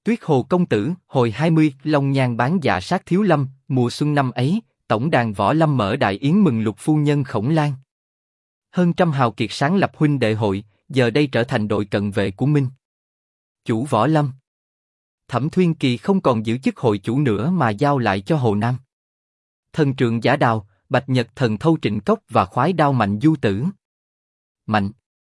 Tuyết Hồ công tử, hồi 20, Long Nhan bán dạ sát thiếu lâm, mùa xuân năm ấy, tổng đàn võ lâm mở đại yến mừng Lục phu nhân Khổng Lan. Hơn trăm hào kiệt sáng lập huynh đệ hội, giờ đây trở thành đội cận vệ của Minh chủ võ lâm. Thẩm Thuyên Kỳ không còn giữ chức hội chủ nữa mà giao lại cho Hồ Nam Thần Trượng Giả Đào, Bạch Nhật Thần Thâu Trịnh Cốc và Khoái Đao Mạnh Du Tử. Mạnh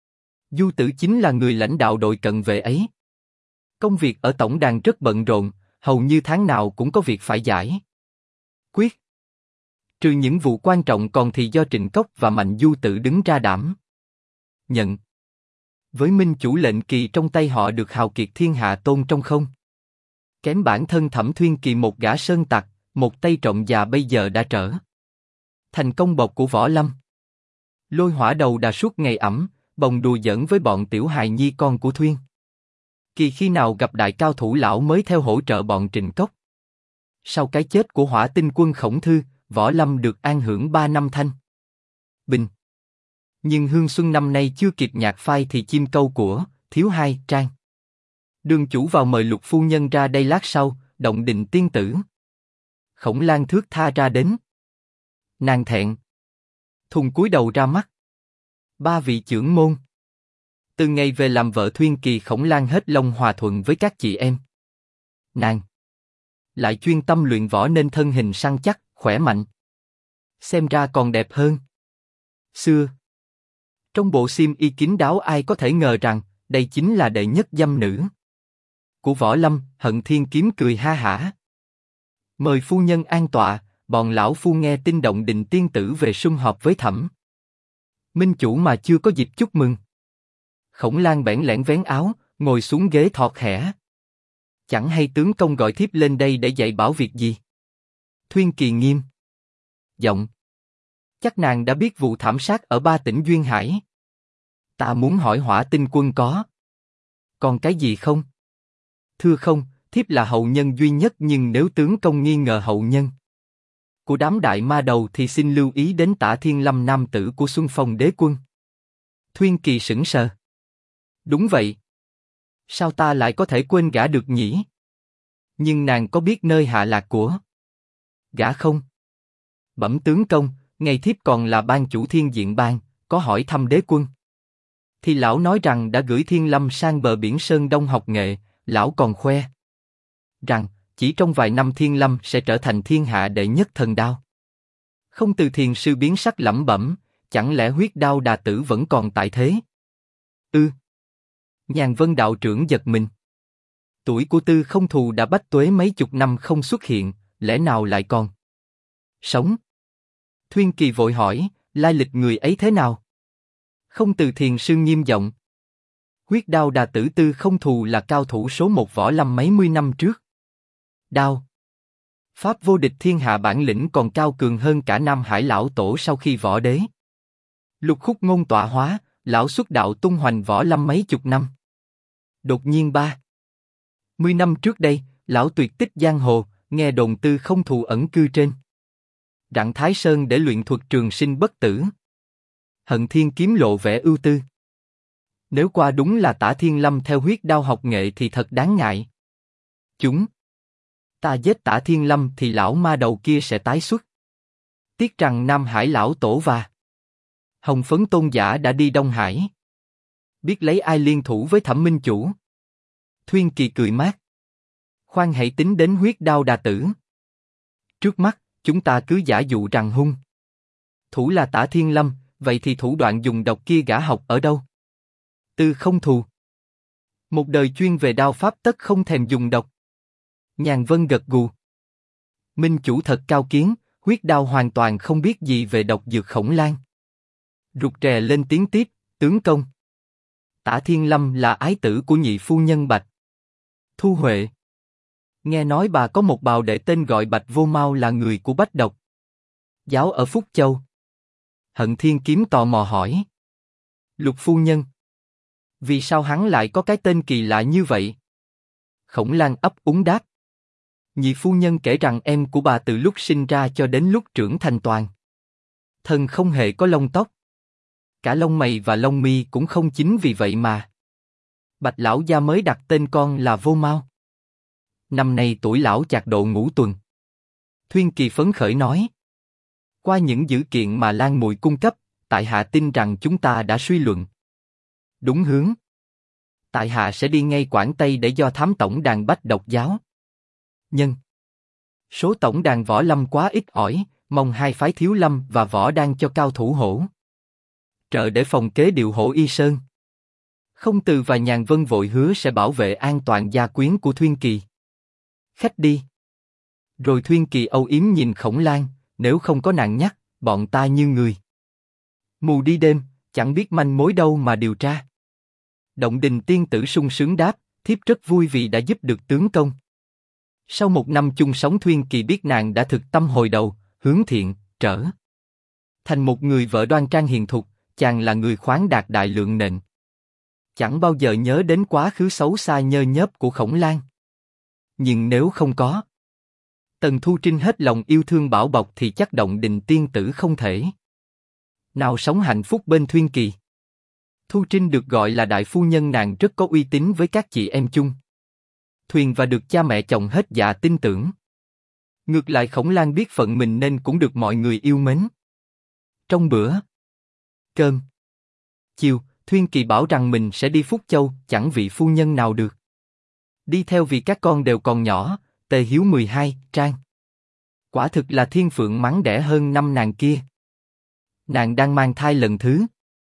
Du Tử chính là người lãnh đạo đội cận vệ ấy. Công việc ở tổng đàn rất bận rộn, hầu như tháng nào cũng có việc phải giải quyết. Trừ những vụ quan trọng còn thì do Trịnh Cốc và Mạnh Du Tử đứng ra đảm nhận. Với Minh chủ lệnh kỳ trong tay họ được hào kiệt thiên hạ tôn trong không kém bản thân Thẩm Thuyên Kỳ một gã sơn tặc, một tay trộm già bây giờ đã trở thành công bộc của võ lâm. Lôi Hỏa đầu đà suốt ngày ẵm, bồng đùa giỡn với bọn tiểu hài nhi con của Thuyên Kỳ, khi nào gặp đại cao thủ lão mới theo hỗ trợ bọn Trịnh Cốc. Sau cái chết của Hỏa Tinh quân Khổng Thư, võ lâm được an hưởng 3 năm thanh bình. Nhưng hương xuân năm nay chưa kịp nhạc phai thì chim câu của thiếu hai trang đường chủ vào mời Lục phu nhân ra đây lát sau, động định tiên tử Khổng Lan thước tha ra đến. Nàng thẹn thùng cúi đầu ra mắt ba vị trưởng môn. Từ ngày về làm vợ Thuyên Kỳ, Khổng Lan hết lòng hòa thuận với các chị em. Nàng lại chuyên tâm luyện võ nên thân hình săn chắc, khỏe mạnh, xem ra còn đẹp hơn xưa. Trong bộ xiêm y kín đáo, ai có thể ngờ rằng đây chính là đệ nhất dâm nữ của võ lâm. Hận Thiên Kiếm cười ha hả. Mời phu nhân an tọa, bọn lão phu nghe tin động định tiên tử về sum họp với Thẩm Minh chủ mà chưa có dịp chúc mừng. Khổng Lan bẽn lẽn vén áo, ngồi xuống ghế thọt khẽ. Chẳng hay tướng công gọi thiếp lên đây để dạy bảo việc gì? Thuyên Kỳ nghiêm giọng. Chắc nàng đã biết vụ thảm sát ở 3 tỉnh Duyên Hải. Ta muốn hỏi Hỏa Tinh quân có còn cái gì không? Thưa không, thiếp là hậu nhân duy nhất, nhưng nếu tướng công nghi ngờ hậu nhân của đám đại ma đầu thì xin lưu ý đến Tả Thiên Lâm, nam tử của Xuân Phong đế quân. Thuyên Kỳ sững sờ. Đúng vậy. Sao ta lại có thể quên gã được nhỉ? Nhưng nàng có biết nơi hạ lạc của gã không? Bẩm tướng công, ngày thiếp còn là ban chủ Thiên Diện Bang, có hỏi thăm đế quân thì lão nói rằng đã gửi Thiên Lâm sang bờ biển Sơn Đông học nghệ. Lão còn khoe rằng chỉ trong vài năm Thiên Lâm sẽ trở thành thiên hạ đệ nhất thần đao. Không Từ thiền sư biến sắc lẩm bẩm, chẳng lẽ huyết đao đà tử vẫn còn tại thế? Nhàn Vân đạo trưởng giật mình. Tuổi của Tư Không Thù đã bách tuế mấy chục năm không xuất hiện, lẽ nào lại còn sống? Thuyên Kỳ vội hỏi, lai lịch người ấy thế nào? Không Từ thiền sư nghiêm giọng. Huyết đao đà tử Tư Không Thù là cao thủ số 1 võ lâm mấy mươi năm trước. Đao pháp vô địch thiên hạ, bản lĩnh còn cao cường hơn cả Nam Hải lão tổ sau khi võ đế Lục Khúc Ngôn tọa hóa. Lão xuất đạo tung hoành võ lâm mấy chục năm. Đột nhiên 30 năm trước đây, lão tuyệt tích giang hồ, nghe đồn Tư Không Thù ẩn cư trên Rặng Thái Sơn để luyện thuật trường sinh bất tử. Hận Thiên Kiếm lộ vẻ ưu tư. Nếu qua đúng là Tả Thiên Lâm theo huyết đao học nghệ thì thật đáng ngại. Ta giết Tả Thiên Lâm thì lão ma đầu kia sẽ tái xuất. Tiếc rằng Nam Hải lão tổ và Hồng Phấn tôn giả đã đi Đông Hải. Biết lấy ai liên thủ với Thẩm Minh chủ? Thuyên Kỳ cười mát. Khoan hãy tính đến huyết đao đà tử. Trước mắt, chúng ta cứ giả dụ rằng hung thủ là Tả Thiên Lâm, vậy thì thủ đoạn dùng độc kia gã học ở đâu? Tư Không Thù một đời chuyên về đao pháp, tất không thèm dùng độc. Nhàn Vân gật gù. Minh chủ thật cao kiến, huyết đao hoàn toàn không biết gì về độc dược. Khổng Lan rụt rè lên tiếng tiếp, tướng công, Tả Thiên Lâm là ái tử của nhị phu nhân Bạch Thu Huệ. Nghe nói bà có một bào đệ tên gọi Bạch Vô Mau là người của Bách Độc giáo ở Phúc Châu. Hận Thiên Kiếm tò mò hỏi. Lục phu nhân, vì sao hắn lại có cái tên kỳ lạ như vậy? Khổng Lan ấp úng đáp. Nhị phu nhân kể rằng em của bà từ lúc sinh ra cho đến lúc trưởng thành toàn thân không hề có lông tóc. Cả lông mày và lông mi cũng không, chính vì vậy mà Bạch lão gia mới đặt tên con là Vô Mau. Năm nay tuổi lão chạc độ ngũ tuần. Thuyên Kỳ phấn khởi nói. Qua những dữ kiện mà Lan Mùi cung cấp, tại hạ tin rằng chúng ta đã suy luận đúng hướng. Tại hạ sẽ đi ngay Quảng Tây để do thám tổng đàn Bách Độc giáo. Nhân số tổng đàn Võ Lâm quá ít ỏi, mong hai phái Thiếu Lâm và Võ Đan cho cao thủ hỗ trợ để phòng kế điều Hổ Y Sơn. Không Từ và Nhàn Vân vội hứa sẽ bảo vệ an toàn gia quyến của Thuyên Kỳ. Khách đi. Rồi Thuyên Kỳ âu yếm nhìn Khổng Lan, nếu không có nàng nhắc, bọn ta như người mù đi đêm, chẳng biết manh mối đâu mà điều tra. Động Đình tiên tử sung sướng đáp, thiếp rất vui vì đã giúp được tướng công. Sau một năm chung sống Thuyên Kỳ biết nàng đã thực tâm hồi đầu, hướng thiện, trở thành một người vợ đoan trang hiền thục, chàng là người khoáng đạt đại lượng nện. Chẳng bao giờ nhớ đến quá khứ xấu xa nhơ nhớp của Khổng Lan. Nhưng nếu không có Tần Thu Trinh hết lòng yêu thương bảo bọc thì chắc Động Đình tiên tử không thể nào sống hạnh phúc bên Thuyên Kỳ. Thu Trinh được gọi là đại phu nhân, nàng rất có uy tín với các chị em chung thuyền và được cha mẹ chồng hết dạ tin tưởng. Ngược lại Khổng Lan biết phận mình nên cũng được mọi người yêu mến. Trong bữa cơm chiều, Thuyên Kỳ bảo rằng mình sẽ đi Phúc Châu, chẳng vị phu nhân nào được đi theo vì các con đều còn nhỏ. Tề Hiếu 12, Trang. Quả thực là thiên phượng mắng đẻ hơn năm nàng kia. Nàng đang mang thai lần thứ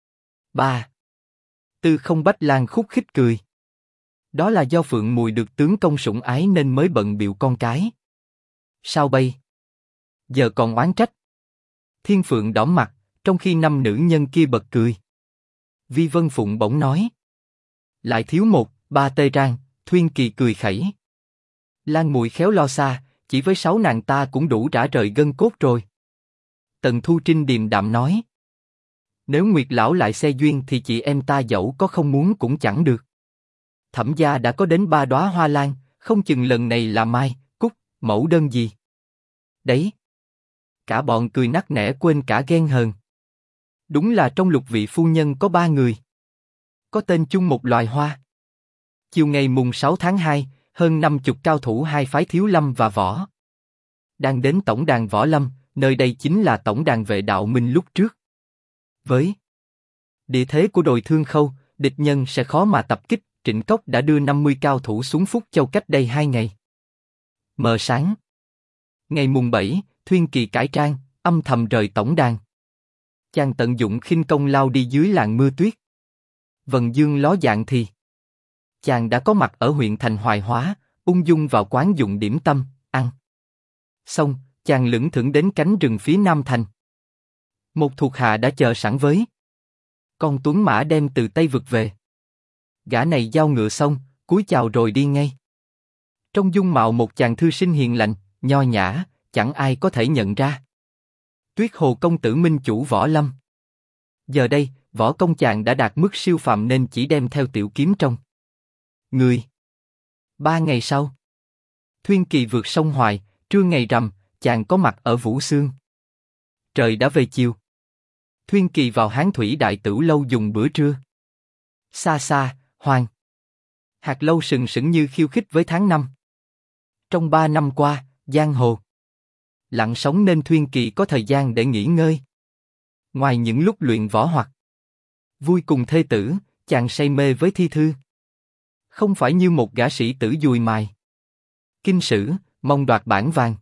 3. Tư Không Bách Lan khúc khích cười. Đó là do Phượng Mùi được tướng công sủng ái nên mới bận bịu con cái. Sao bây giờ còn oán trách? Thiên Phượng đỏ mặt, trong khi năm nữ nhân kia bật cười. Vi Vân Phụng bỗng nói. Lại thiếu một, ba tê Trang. Thuyên Kỳ cười khẩy. Lan Mùi khéo lo xa, chỉ với 6 nàng ta cũng đủ rã rời gân cốt rồi. Tần Thu Trinh điềm đạm nói. Nếu Nguyệt lão lại xe duyên thì chị em ta dẫu có không muốn cũng chẳng được. Thẩm gia đã có đến 3 đóa hoa lan, không chừng lần này là mai, cúc, mẫu đơn gì. Đấy. Cả bọn cười nắc nẻ quên cả ghen hờn. Đúng là trong lục vị phu nhân có 3 người có tên chung một loài hoa. Chiều ngày mùng 6 tháng 2, hơn 50 cao thủ hai phái Thiếu Lâm và Võ đang đến tổng đàn Võ Lâm, nơi đây chính là tổng đàn Vệ Đạo Minh lúc trước. Với địa thế của đồi Thương Khâu, địch nhân sẽ khó mà tập kích. Trịnh Cốc đã đưa 50 cao thủ xuống Phúc Châu cách đây 2 ngày. Mờ sáng ngày mùng 7, Thuyên Kỳ cải trang, âm thầm rời tổng đàn. Chàng tận dụng khinh công lao đi dưới làn mưa tuyết. Vầng dương ló dạng thì chàng đã có mặt ở huyện thành Hoài Hóa, ung dung vào quán dùng điểm tâm, ăn. Xong, chàng lững thững đến cánh rừng phía nam thành. Một thuộc hạ đã chờ sẵn với con tuấn mã đem từ Tây vực về. Gã này giao ngựa xong, cúi chào rồi đi ngay. Trong dung mạo một chàng thư sinh hiền lành, nho nhã, chẳng ai có thể nhận ra. Tuyết Hồ công tử minh chủ Võ Lâm. Giờ đây, võ công chàng đã đạt mức siêu phàm nên chỉ đem theo tiểu kiếm trong người. 3 ngày sau, Thuyên Kỳ vượt sông Hoài, trưa ngày rằm, chàng có mặt ở Vũ Xương. Trời đã về chiều. Thuyên Kỳ vào Hán Thủy Đại Tửu lâu dùng bữa trưa. Xa xa, Hoàng Hạt lâu sừng sững như khiêu khích với tháng năm. Trong 3 năm qua, giang hồ lặng sống nên Thuyên Kỳ có thời gian để nghỉ ngơi. Ngoài những lúc luyện võ hoặc vui cùng thê tử, chàng say mê với thi thư. Không phải như một gã sĩ tử dùi mài kinh sử, mong đoạt bản vàng,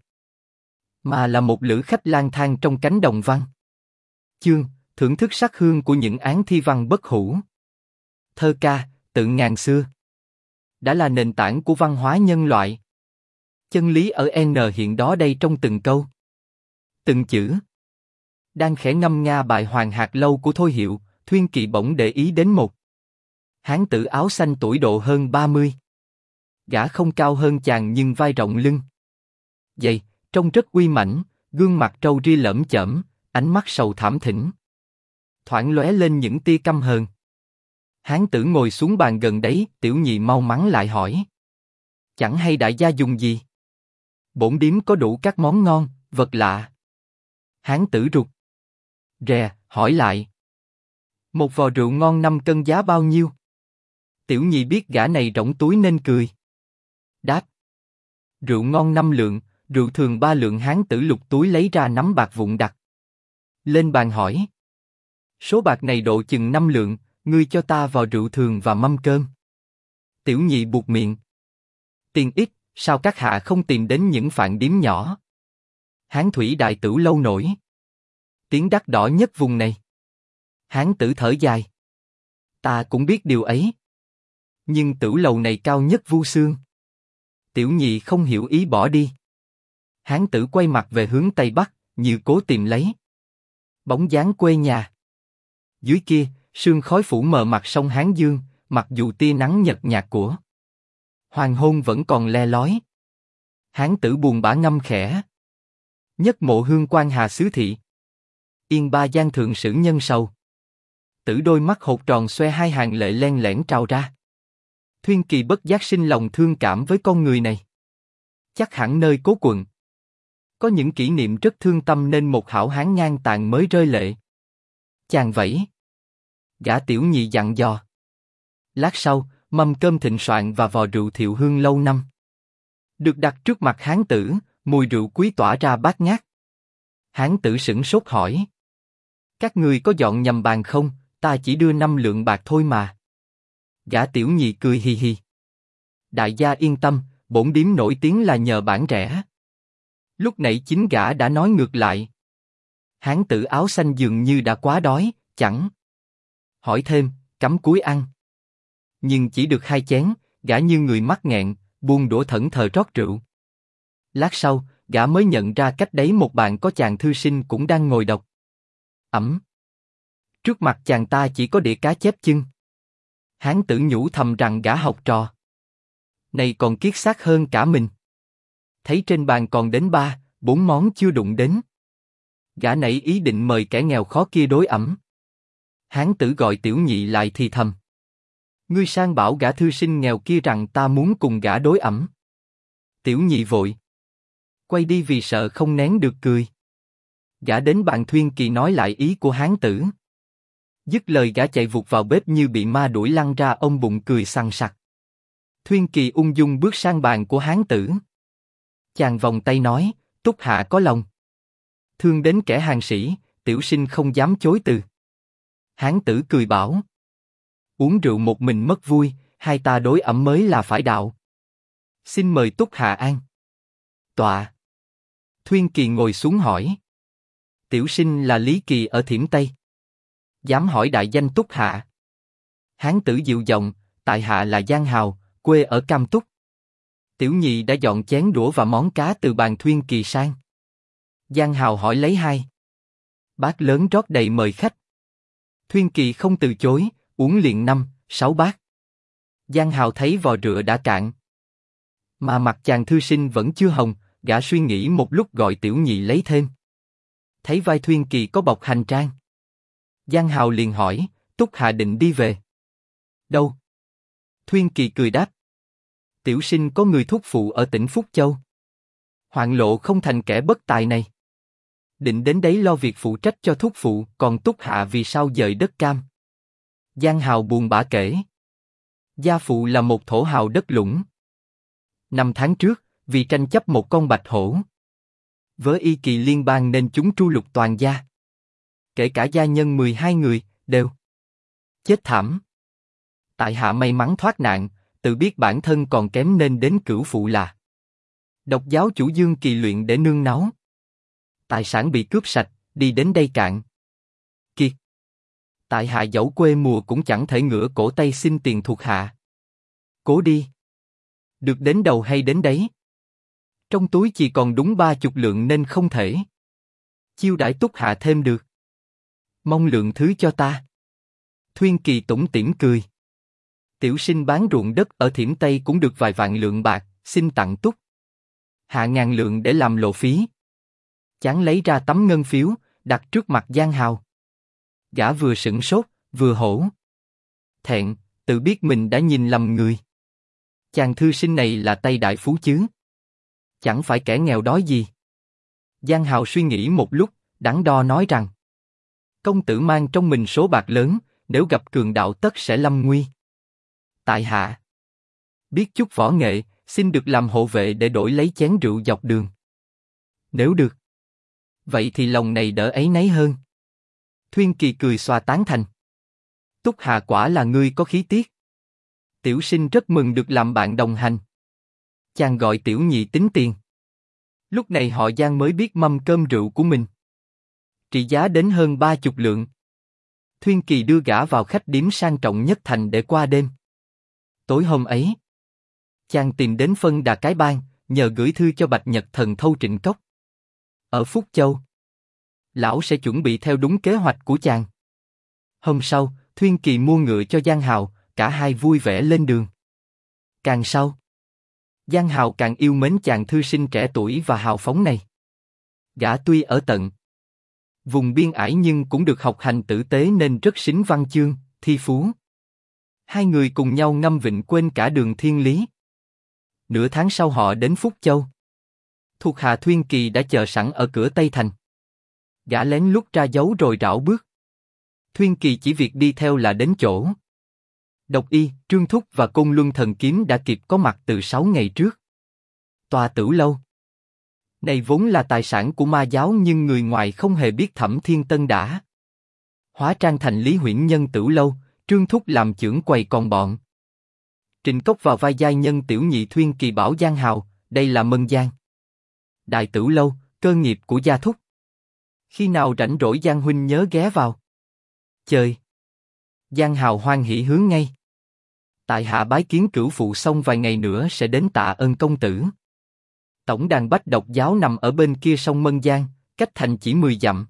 mà là một lữ khách lang thang trong cánh đồng văn chương, thưởng thức sắc hương của những án thi văn bất hủ. Thơ ca, tự ngàn xưa đã là nền tảng của văn hóa nhân loại. Chân lý ở N hiện đó đây trong từng câu, từng chữ. Đang khẽ ngâm nga bài Hoàng Hạt lâu của Thôi Hiệu, Thuyên Kỳ bỗng để ý đến một hán tử áo xanh tuổi độ hơn 30. Gã không cao hơn chàng nhưng vai rộng lưng dày, trông rất uy mãnh, gương mặt trâu ria lởm chởm, ánh mắt sầu thảm thỉnh thoảng lóe lên những tia căm hờn. Hán tử ngồi xuống bàn gần đấy, tiểu nhị mau mắn lại hỏi: chẳng hay đại gia dùng gì? Bổn điếm có đủ các món ngon, vật lạ. Hán tử rụt rè, hỏi lại: một vò rượu ngon 5 cân giá bao nhiêu? Tiểu nhị biết gã này rỗng túi nên cười. Đáp: Rượu ngon 5 lượng, rượu thường 3 lượng. Hán tử lục túi lấy ra nắm bạc vụn đặt lên bàn hỏi. Số bạc này độ chừng 5 lượng, ngươi cho ta vào rượu thường và mâm cơm. Tiểu nhị buột miệng. Tiền ít, sao các hạ không tìm đến những phạn điếm nhỏ? Hán thủy đại tửu lâu nổi tiếng đắt đỏ nhất vùng này. Hán tử thở dài. Ta cũng biết điều ấy. Nhưng tửu lầu này cao nhất Vu Xương. Tiểu nhị không hiểu ý bỏ đi. Hán tử quay mặt về hướng tây bắc, như cố tìm lấy bóng dáng quê nhà. Dưới kia, sương khói phủ mờ mặt sông Hán Dương, mặc dù tia nắng nhợt nhạt của hoàng hôn vẫn còn le lói. Hán tử buồn bã ngâm khẽ. Nhất mộ hương quan hà xứ thị. Yên ba giang thượng sử nhân sầu. Tử đôi mắt hột tròn xoe hai hàng lệ len lẻn trào ra. Thuyên Kỳ bất giác sinh lòng thương cảm với con người này. Chắc hẳn nơi cố quận có những kỷ niệm rất thương tâm nên một hảo hán ngang tàn mới rơi lệ. Chàng vẫy. Gã tiểu nhị dặn dò. Lát sau, mâm cơm thịnh soạn và vò rượu Thiệu Hương lâu năm được đặt trước mặt hán tử, mùi rượu quý tỏa ra bát ngát. Hán tử sửng sốt hỏi. Các người có dọn nhầm bàn không? Ta chỉ đưa 5 lượng bạc thôi mà. Gã tiểu nhị cười hì hì. Đại gia yên tâm, bổn điếm nổi tiếng là nhờ bản rẻ. Lúc nãy chính gã đã nói ngược lại. Hán tử áo xanh dường như đã quá đói, chẳng hỏi thêm, cắm cúi ăn. Nhưng chỉ được 2 chén, gã như người mắc nghẹn, buông đũa thẫn thờ rót rượu. Lát sau, gã mới nhận ra cách đấy một bàn có chàng thư sinh cũng đang ngồi đọc. Trước mặt chàng ta chỉ có đĩa cá chép chưng. Hán tử nhủ thầm rằng gã học trò này còn kiết xác hơn cả mình. Thấy trên bàn còn đến 3-4 món chưa đụng đến. Gã nảy ý định mời kẻ nghèo khó kia đối ẩm. Hán tử gọi tiểu nhị lại thì thầm. Ngươi sang bảo gã thư sinh nghèo kia rằng ta muốn cùng gã đối ẩm. Tiểu nhị vội quay đi vì sợ không nén được cười. Gã đến bàn Thuyên Kỳ nói lại ý của hán tử. Dứt lời gã chạy vụt vào bếp như bị ma đuổi lăn ra, ôm bụng cười sằng sặc. Thuyên Kỳ ung dung bước sang bàn của hán tử. Chàng vòng tay nói, Túc hạ có lòng thương đến kẻ hàng sĩ, tiểu sinh không dám chối từ. Hán tử cười bảo. Uống rượu một mình mất vui, hai ta đối ẩm mới là phải đạo. Xin mời Túc hạ an tọa. Thuyên Kỳ ngồi xuống hỏi. Tiểu sinh là Lý Kỳ ở Thiểm Tây. Dám hỏi đại danh Túc hạ? Hán tử dịu giọng, tại hạ là Giang Hào, quê ở Cam Túc. Tiểu nhị đã dọn chén đũa và món cá từ bàn Thuyên Kỳ sang. Giang Hào hỏi lấy 2 bát lớn rót đầy mời khách. Thuyên Kỳ không từ chối, uống liền 5-6 bát. Giang Hào thấy vò rượu đã cạn, mà mặt chàng thư sinh vẫn chưa hồng, gã suy nghĩ một lúc gọi tiểu nhị lấy thêm. Thấy vai Thuyên Kỳ có bọc hành trang, Giang Hào liền hỏi, Túc hạ định đi về đâu? Thuyên Kỳ cười đáp. Tiểu sinh có người thúc phụ ở tỉnh Phúc Châu. Hoạn lộ không thành kẻ bất tài này. Định đến đấy lo việc phụ trách cho thúc phụ, còn Túc hạ vì sao dời đất Cam? Giang Hào buồn bã kể. Gia phụ là một thổ hào đất lũng. 5 tháng trước, vì tranh chấp một con bạch hổ với y kỳ liên bang nên chúng tru lục toàn gia. Kể cả gia nhân 12 người, đều chết thảm. Tại hạ may mắn thoát nạn, tự biết bản thân còn kém nên đến cửu phụ là độc giáo chủ Dương Kỳ luyện để nương náu. Tài sản bị cướp sạch, đi đến đây cạn kiệt. Tại hạ dẫu quê mùa cũng chẳng thể ngửa cổ tay xin tiền thuộc hạ. Cố đi. Được đến đầu hay đến đấy. Trong túi chỉ còn đúng 30 lượng nên không thể chiêu đãi Túc hạ thêm được. Mong lượng thứ cho ta. Thuyên Kỳ tủm tỉm cười. Tiểu sinh bán ruộng đất ở Thiểm Tây cũng được vài vạn lượng bạc, xin tặng Túc hạ 1000 lượng để làm lộ phí. Chán lấy ra tấm ngân phiếu, đặt trước mặt Giang Hào. Gã vừa sửng sốt, vừa hổ thẹn, tự biết mình đã nhìn lầm người. Chàng thư sinh này là Tây đại phú chứ? Chẳng phải kẻ nghèo đói gì. Giang Hào suy nghĩ một lúc, đắn đo nói rằng: công tử mang trong mình số bạc lớn, nếu gặp cường đạo tất sẽ lâm nguy. Tại hạ biết chút võ nghệ, Xin được làm hộ vệ để đổi lấy chén rượu dọc đường. Nếu được. Vậy thì lòng này đỡ áy náy hơn. Thuyên Kỳ cười xòa tán thành. Túc Hà quả là ngươi có khí tiết. Tiểu sinh rất mừng được làm bạn đồng hành. Chàng gọi tiểu nhị tính tiền. Lúc này họ Giang mới biết mâm cơm rượu của mình trị giá đến hơn 30 lượng. Thuyên Kỳ đưa gã vào khách điếm sang trọng nhất thành để qua đêm. Tối hôm ấy, chàng tìm đến Phân Đà Cái Bang, nhờ gửi thư cho Bạch Nhật Thần Thâu Trịnh Cốc. Ở Phúc Châu, lão sẽ chuẩn bị theo đúng kế hoạch của chàng. Hôm sau, Thuyên Kỳ mua ngựa cho Giang Hào, cả hai vui vẻ lên đường. Càng sau, Giang Hào càng yêu mến chàng thư sinh trẻ tuổi và hào phóng này. Gã tuy ở tận vùng biên ải nhưng cũng được học hành tử tế nên rất xính văn chương, thi phú. Hai người cùng nhau ngâm vịnh quên cả đường thiên lý. Nửa tháng sau họ đến Phúc Châu. Thuộc hạ Thuyên Kỳ đã chờ sẵn ở cửa Tây Thành. Gã lén lút ra dấu rồi rảo bước. Thuyên Kỳ chỉ việc đi theo là đến chỗ. Độc Y, Trương Thúc và Côn Luân Thần Kiếm đã kịp có mặt từ 6 ngày trước. Tòa Tửu Lâu này vốn là tài sản của ma giáo nhưng người ngoài không hề biết Thẩm Thiên Tân đã hóa trang thành Lý Huyễn Nhân Tửu Lâu, Trương Thúc làm chưởng quầy còn bọn. Trịnh Cốc vào vai giai nhân tiểu nhị Thuyên Kỳ bảo Giang Hào, đây là Mân Giang Đại Tửu Lâu, cơ nghiệp của gia thúc. Khi nào rảnh rỗi Giang huynh nhớ ghé vào chơi. Giang Hào hoan hỉ hướng ngay. Tại hạ bái kiến cửu phụ xong vài ngày nữa sẽ đến tạ ơn công tử. Tổng đàn Bách Độc giáo nằm ở bên kia sông Mân Giang, cách thành chỉ 10 dặm.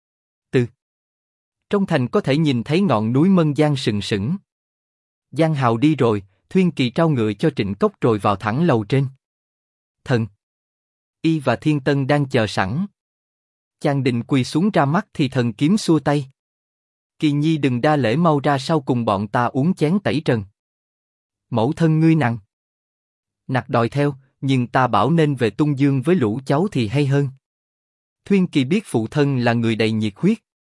Trong thành có thể nhìn thấy ngọn núi Mân Giang sừng sững. Giang Hào đi rồi, Thuyên Kỳ trao ngựa cho Trịnh Cốc rồi vào thẳng lầu trên. Thần Y và Thiên Tân đang chờ sẵn. Chàng định quỳ xuống ra mắt thì Thần Kiếm xua tay. Kỳ nhi đừng đa lễ, mau ra sau cùng bọn ta uống chén tẩy trần. Mẫu thân ngươi nặng nặc đòi theo, nhưng ta bảo nên về Tung Dương với lũ cháu thì hay hơn. Thuyên Kỳ biết phụ thân là người đầy nhiệt huyết.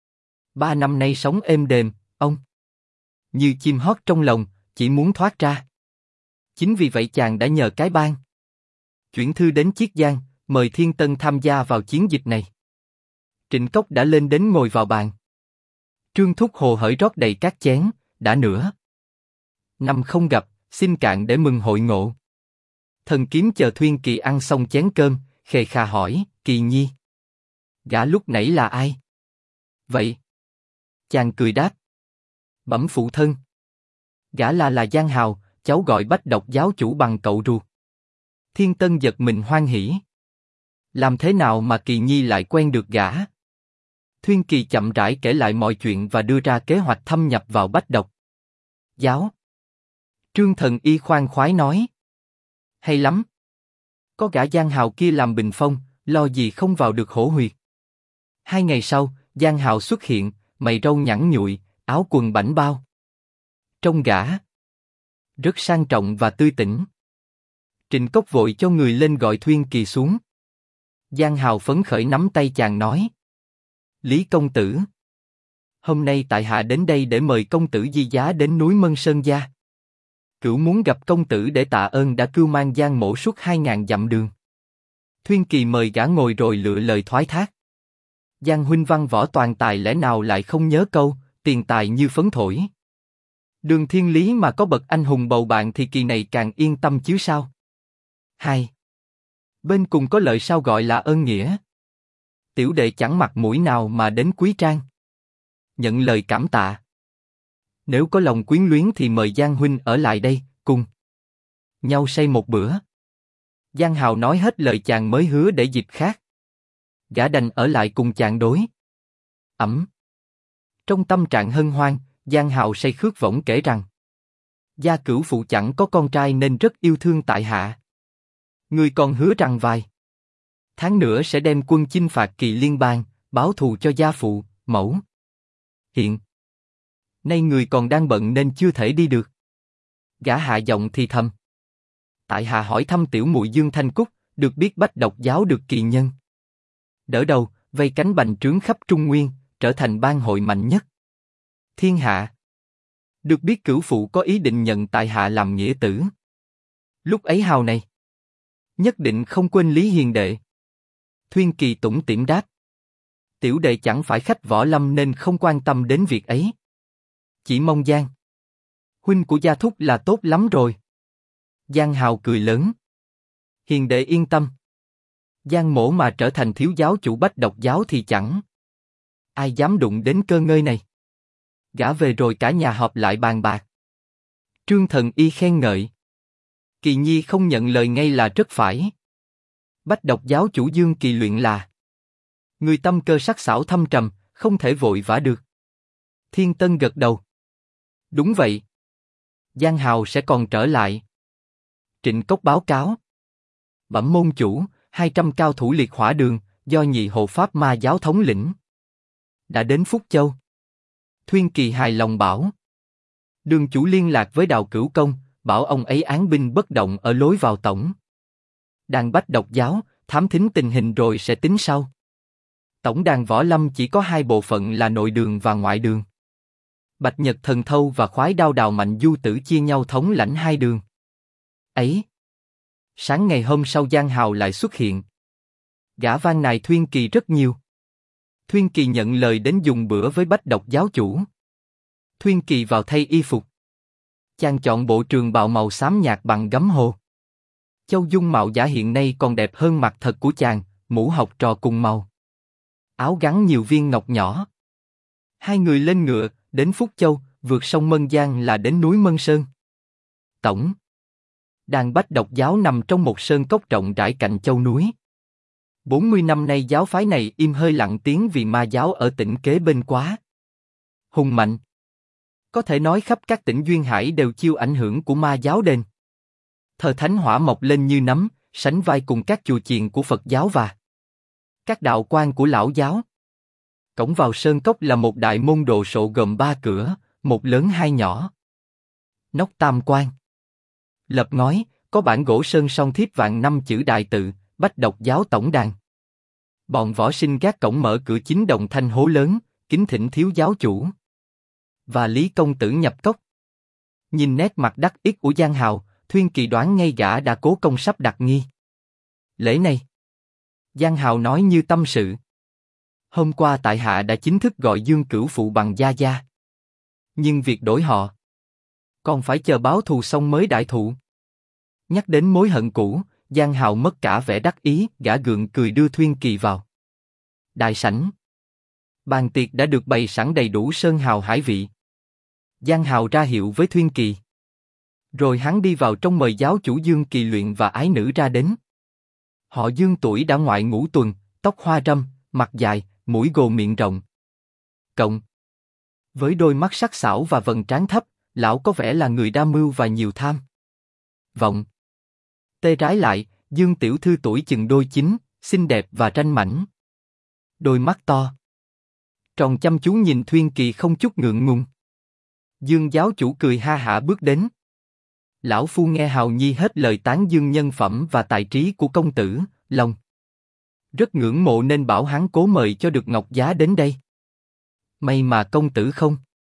3 năm nay sống êm đềm, ông như chim hót trong lòng, chỉ muốn thoát ra. Chính vì vậy chàng đã nhờ cái bang chuyển thư đến Chiết Giang, mời Thiên Tân tham gia vào chiến dịch này. Trịnh Cốc đã lên đến ngồi vào bàn. Trương Thúc hồ hởi rót đầy các chén, đã nữa năm không gặp, xin cạn để mừng hội ngộ. Thần Kiếm chờ Thuyên Kỳ ăn xong chén cơm, khề khà hỏi, Kỳ nhi, gã lúc nãy là ai vậy? Chàng cười đáp, bẩm phụ thân, gã là Giang Hào, cháu gọi Bách Độc giáo chủ bằng cậu ruột. Thiên Tân giật mình hoan hỉ. Làm thế nào mà Kỳ nhi lại quen được gã? Thuyên Kỳ chậm rãi kể lại mọi chuyện và đưa ra kế hoạch thâm nhập vào Bách Độc giáo. Trương Thần Y khoan khoái nói, hay lắm. Có gã Giang Hào kia làm bình phong, lo gì không vào được hổ huyệt. 2 ngày sau, Giang Hào xuất hiện, mày râu nhẵn nhụi, áo quần bảnh bao. Trông gã rất sang trọng và tươi tỉnh. Trịnh Cốc vội cho người lên gọi Thuyên Kỳ xuống. Giang Hào phấn khởi nắm tay chàng nói, Lý công tử, hôm nay tại hạ đến đây để mời công tử di giá đến núi Mân Sơn Gia. Cửu muốn gặp công tử để tạ ơn đã cưu mang Giang mổ suốt 2000 dặm đường. Thuyên Kỳ mời gã ngồi rồi lựa lời thoái thác. Giang huynh văn võ toàn tài lẽ nào lại không nhớ câu, tiền tài như phấn thổi. Đường thiên lý mà có bậc anh hùng bầu bạn thì kỳ này càng yên tâm chứ sao. 2. Bên cùng có lợi sao gọi là ơn nghĩa. Tiểu đệ chẳng mặt mũi nào mà đến quý trang. Nhận lời cảm tạ. Nếu có lòng quyến luyến thì mời Giang huynh ở lại đây, cùng nhau say một bữa. Giang Hào nói hết lời chàng mới hứa để dịp khác. Gã đành ở lại cùng chàng đối ẩm. Trong tâm trạng hân hoan, Giang Hào say khước võng kể rằng, gia cửu phụ chẳng có con trai nên rất yêu thương tại hạ. Người còn hứa rằng vài tháng nữa sẽ đem quân chinh phạt Kỳ Liên bang, báo thù cho gia phụ, mẫu. Hiện nay người còn đang bận nên chưa thể đi được. Gã hạ giọng thì thầm, tại hạ hỏi thăm tiểu muội Dương Thanh Cúc, được biết Bách Độc giáo được kỳ nhân đỡ đầu, vây cánh bành trướng khắp Trung Nguyên, trở thành bang hội mạnh nhất thiên hạ. Được biết cửu phụ có ý định nhận tại hạ làm nghĩa tử. Lúc ấy Hào này Nhất định không quên Lý Hiền đệ. Thuyên Kỳ tủm tỉm đáp. Tiểu đệ chẳng phải khách võ lâm nên không quan tâm đến việc ấy. Chỉ mong Giang huynh của Gia thúc là tốt lắm rồi. Giang Hào cười lớn. Hiền đệ yên tâm. Giang mỗ mà trở thành thiếu giáo chủ Bách Độc giáo thì chẳng ai dám đụng đến cơ ngơi này. Gã về rồi cả nhà họp lại bàn bạc. Trương Thần Y khen ngợi. Kỳ Nhi không nhận lời ngay là rất phải. Bách Độc giáo chủ Dương Kỳ luyện là người tâm cơ sắc sảo thâm trầm, không thể vội vã được. Thiên Tân gật đầu. Đúng vậy. Giang Hào sẽ còn trở lại. Trịnh Cốc báo cáo. Bẩm môn chủ, 200 cao thủ liệt hỏa đường, do nhị hộ pháp ma giáo thống lĩnh, đã đến Phúc Châu. Thuyên Kỳ hài lòng bảo. Đường chủ liên lạc với Đào Cửu Công, bảo ông ấy án binh bất động ở lối vào tổng đàn Bách Độc giáo, thám thính tình hình rồi sẽ tính sau. Tổng đàn võ lâm chỉ có 2 bộ phận là nội đường và ngoại đường. Bạch Nhật Thần Thâu và Khoái Đao Đào Mạnh Du Tử chia nhau thống lãnh 2 đường. Ấy. Sáng ngày hôm sau Giang Hào lại xuất hiện. Gã van nài Thuyên Kỳ rất nhiều. Thuyên Kỳ nhận lời đến dùng bữa với Bách Độc giáo chủ. Thuyên Kỳ vào thay y phục. Chàng chọn bộ trường bào màu xám nhạt bằng gấm hồ. Châu dung mạo giả hiện nay còn đẹp hơn mặt thật của chàng, mũ học trò cùng màu. Áo gắn nhiều viên ngọc nhỏ. Hai người lên ngựa, đến Phúc Châu, vượt sông Mân Giang là đến núi Mân Sơn. Tổng đàn Bách Độc giáo nằm trong một sơn cốc rộng rãi cạnh châu núi. 40 năm nay giáo phái này im hơi lặng tiếng vì ma giáo ở tỉnh kế bên quá hùng mạnh. Có thể nói khắp các tỉnh duyên hải đều chịu ảnh hưởng của ma giáo đền. Thờ thánh hỏa mọc lên như nấm, sánh vai cùng các chùa chiền của Phật giáo và các đạo quan của Lão giáo. Cổng vào sơn cốc là một đại môn đồ sộ gồm 3 cửa, một lớn 2 nhỏ. Nóc tam quan, lập ngói, có bản gỗ sơn son thiếp vàng 5 chữ đại tự, Bách Độc giáo tổng đàn. Bọn võ sinh gác cổng mở cửa chính đồng thanh hố lớn, kính thỉnh thiếu giáo chủ và Lý công tử nhập cốc. Nhìn nét mặt đắc ý của Giang Hào, Thuyên Kỳ đoán ngay gã đã cố công sắp đặt nghi lễ này. Giang Hào nói như tâm sự. Hôm qua tại hạ đã chính thức gọi Dương Cửu phụ bằng gia gia. Nhưng việc đổi họ còn phải chờ báo thù xong mới đại thụ. Nhắc đến mối hận cũ, Giang Hào mất cả vẻ đắc ý, gã gượng cười đưa Thuyên Kỳ vào đại sảnh. Bàn tiệc đã được bày sẵn đầy đủ sơn hào hải vị. Giang Hào ra hiệu với Thuyên Kỳ. Rồi hắn đi vào trong mời giáo chủ Dương Kỳ luyện và ái nữ ra đến. Họ Dương tuổi đã ngoại ngũ tuần, tóc hoa râm, mặt dài, mũi gồ miệng rộng. Cộng với đôi mắt sắc sảo và vầng trán thấp, lão có vẻ là người đa mưu và nhiều tham vọng. Tê trái lại, Dương tiểu thư tuổi chừng đôi chín, xinh đẹp và ranh mãnh. Đôi mắt to tròn chăm chú nhìn Thuyên Kỳ không chút ngượng ngùng. Dương giáo chủ cười ha hả bước đến. Lão phu nghe Hào Nhi hết lời tán dương nhân phẩm và tài trí của công tử, lòng rất ngưỡng mộ nên bảo hắn cố mời cho được Ngọc Giá đến đây. May mà công tử không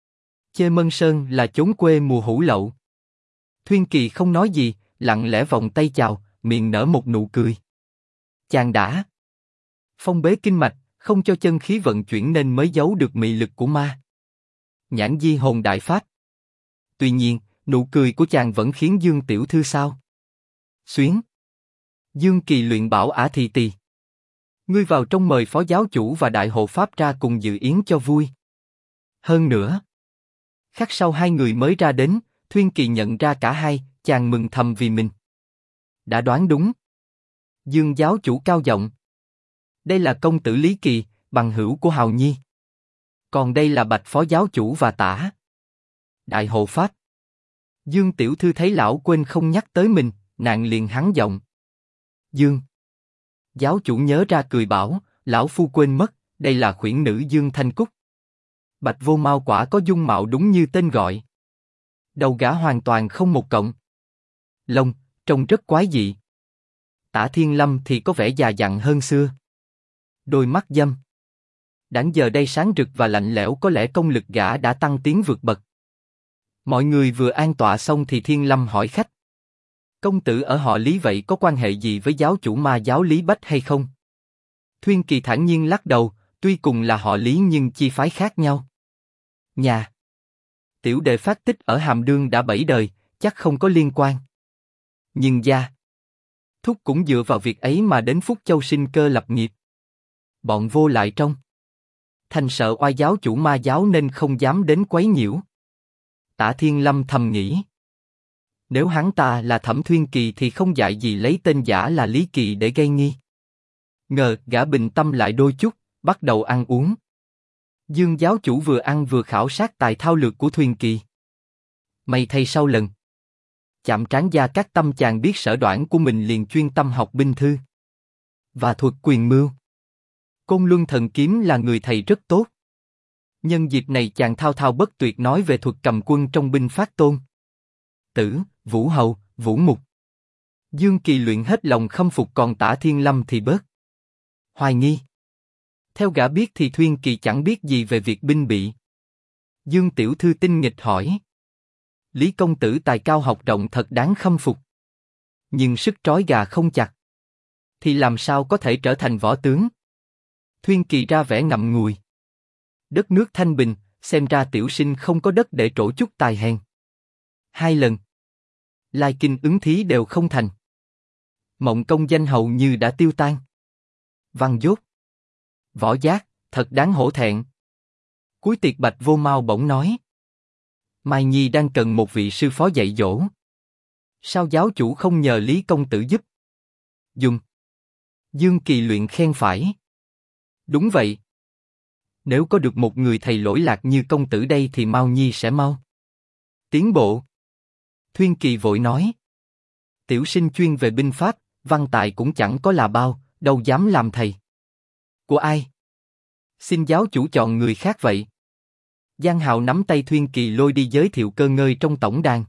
chê Mân Sơn là chốn quê mùa hủ lậu. Thuyên Kỳ không nói gì, lặng lẽ vòng tay chào, miệng nở một nụ cười. Chàng đã phong bế kinh mạch, không cho chân khí vận chuyển nên mới giấu được mị lực của ma nhãn di hồn đại pháp. Tuy nhiên, nụ cười của chàng vẫn khiến Dương tiểu thư sao xuyến. Dương Kỳ luyện bảo ả thì tì. Ngươi vào trong mời phó giáo chủ và đại hộ pháp ra cùng dự yến cho vui. Hơn nữa, khắc sau hai người mới ra đến, Thuyên Kỳ nhận ra cả hai, chàng mừng thầm vì mình đã đoán đúng. Dương giáo chủ cao giọng. Đây là công tử Lý Kỳ, bằng hữu của Hào Nhi. Còn đây là Bạch phó giáo chủ và Tả đại hộ pháp. Dương tiểu thư thấy lão quên không nhắc tới mình, nàng liền hắng giọng. Dương giáo chủ nhớ ra cười bảo, lão phu quên mất, đây là khuyển nữ Dương Thanh Cúc. Bạch vô mau quả có dung mạo đúng như tên gọi. Đầu gã hoàn toàn không một cọng lông, trông rất quái dị. Tả Thiên Lâm thì có vẻ già dặn hơn xưa. Đôi mắt dâm đáng giờ đây sáng rực và lạnh lẽo, có lẽ công lực gã đã tăng tiến vượt bậc. Mọi người vừa an tọa xong thì Thiên Lâm hỏi khách. Công tử ở họ Lý vậy có quan hệ gì với giáo chủ ma giáo Lý Bách hay không? Thuyên Kỳ thản nhiên lắc đầu, tuy cùng là họ Lý nhưng chi phái khác nhau. Nhà tiểu đệ phát tích ở Hàm Đương đã 7 đời, chắc không có liên quan. Nhưng gia thúc cũng dựa vào việc ấy mà đến Phúc Châu sinh cơ lập nghiệp. Bọn vô lại trong thành sợ oai giáo chủ ma giáo nên không dám đến quấy nhiễu. Tả Thiên Lâm thầm nghĩ, nếu hắn ta là Thẩm Thuyên Kỳ thì không dại gì lấy tên giả là Lý Kỳ để gây nghi. Ngờ gã bình tâm lại đôi chút, bắt đầu ăn uống. Dương giáo chủ vừa ăn vừa khảo sát tài thao lược của Thuyên Kỳ. May thay sau lần chạm trán gia các tâm chàng biết sở đoản của mình liền chuyên tâm học binh thư và thuật quyền mưu. Côn Luân Thần Kiếm là người thầy rất tốt. Nhân dịp này chàng thao thao bất tuyệt nói về thuật cầm quân trong binh pháp tôn Tử, Vũ Hầu, Vũ Mục. Dương Kỳ luyện hết lòng khâm phục, còn Tả Thiên Lâm thì bớt hoài nghi. Theo gã biết thì Thuyên Kỳ chẳng biết gì về việc binh bị. Dương tiểu thư tinh nghịch hỏi, Lý công tử tài cao học rộng thật đáng khâm phục. Nhưng sức trói gà không chặt, thì làm sao có thể trở thành võ tướng? Thuyên Kỳ ra vẻ ngậm ngùi. Đất nước thanh bình, xem ra tiểu sinh không có đất để trổ chút tài hèn. 2 lần lai kinh ứng thí đều không thành. Mộng công danh hầu như đã tiêu tan. Văn dốt, võ giác, thật đáng hổ thẹn. Cuối tiệc Bạch Vô Mau bỗng nói, Mai Nhi đang cần một vị sư phó dạy dỗ. Sao giáo chủ không nhờ Lý công tử giúp? Dùng. Dương Kỳ luyện khen phải. Đúng vậy. Nếu có được một người thầy lỗi lạc như công tử đây thì Mao Nhi sẽ mau tiến bộ. Thuyên Kỳ vội nói, tiểu sinh chuyên về binh pháp, văn tài cũng chẳng có là bao, đâu dám làm thầy của ai. Xin giáo chủ chọn người khác vậy. Giang Hạo nắm tay Thuyên Kỳ lôi đi giới thiệu cơ ngơi trong tổng đàn.